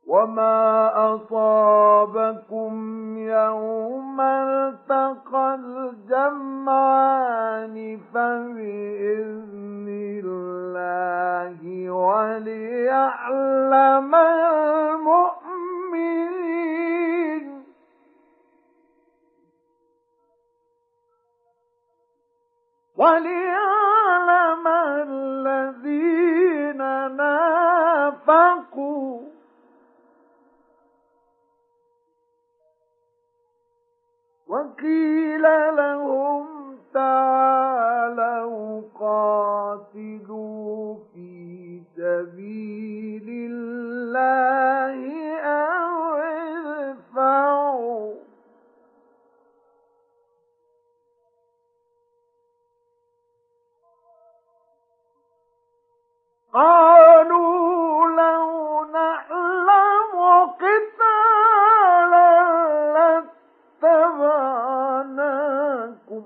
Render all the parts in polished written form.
وما أصابكم يوم التقى الجمعان فبإذن الله وليعلم المؤمنين وليعلم الذين نافقوا وقيل لهم تعالوا قاتلوا في سبيل الله أو ادفعوا قالوا لو نعلم قتالا لاتبعناكم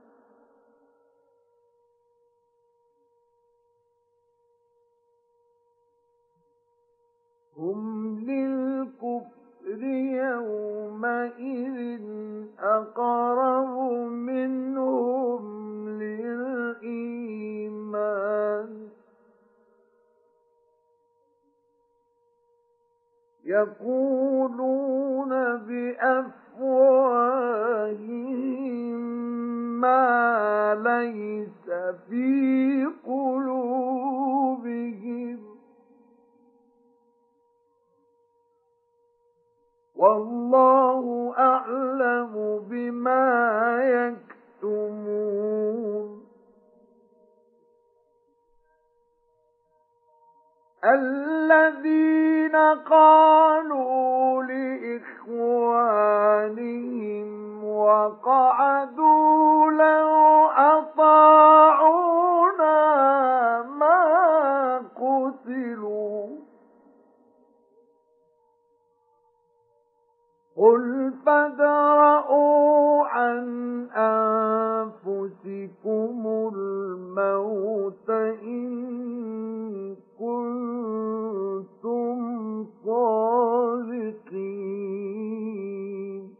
هم للكفر يومئذ أقرب منهم للإيمان يقولون بأفواههم ما ليس في قلوبهم والله أعلم بما يكتمون الذين قالوا لإخوانهم وقعدوا لو أطاعونا ما قتلوا قل فادرءوا عن أنفسكم الموت إن كنتم صادقين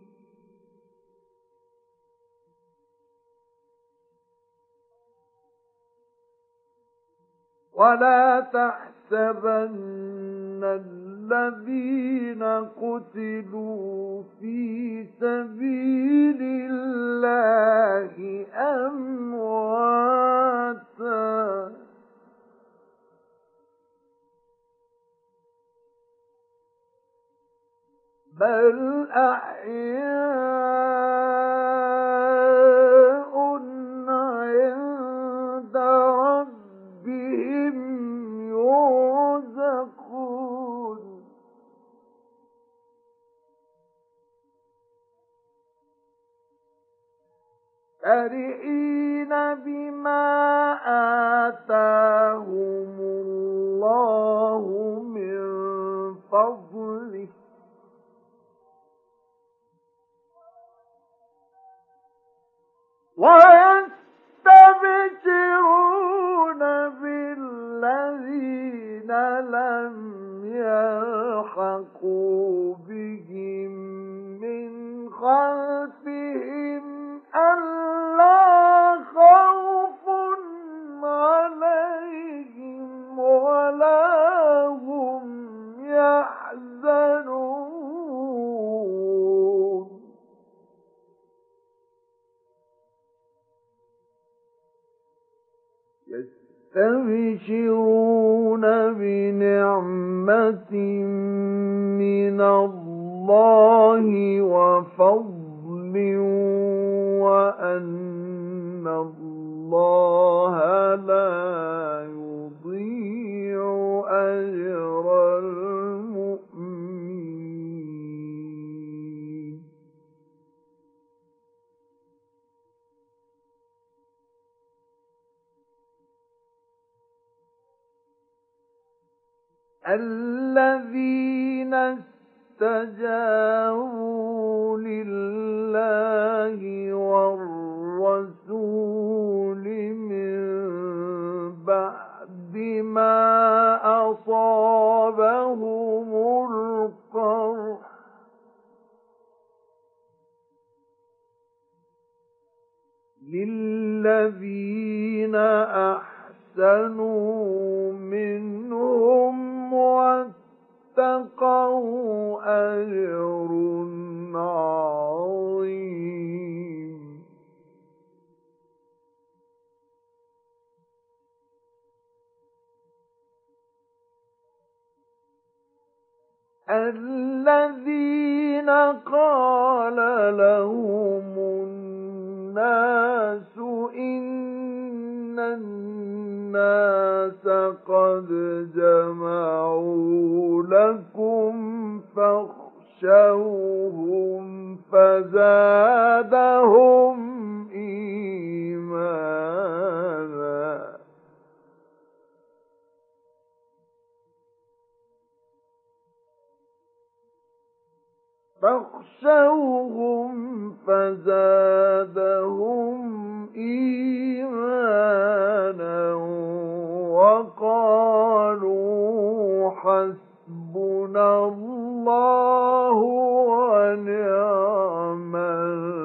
ولا تحسبن الذين قتلوا في سبيل الله أمواتا بل أحياء عند ربهم يرزقون فرحين بما آتاهم الله من فضله ويستبشرون بالذين لم يلحقوا بهم من خلفهم ألا خوف عليهم ولا هم يحزنون يستبشرون بنعمة من الله وفضل وأن الله لا يضيع أجر المؤمنين الذين استجابوا لله والرسول من بعد ما أصابهم القرح للذين أحسنوا منهم واتقوا أجر عظيم الذين قال لهم الناس إن الناس قد جمعوا لكم فاخشوهم فزادهم إيمانا وقالوا حسبنا الله ونعم الوكيل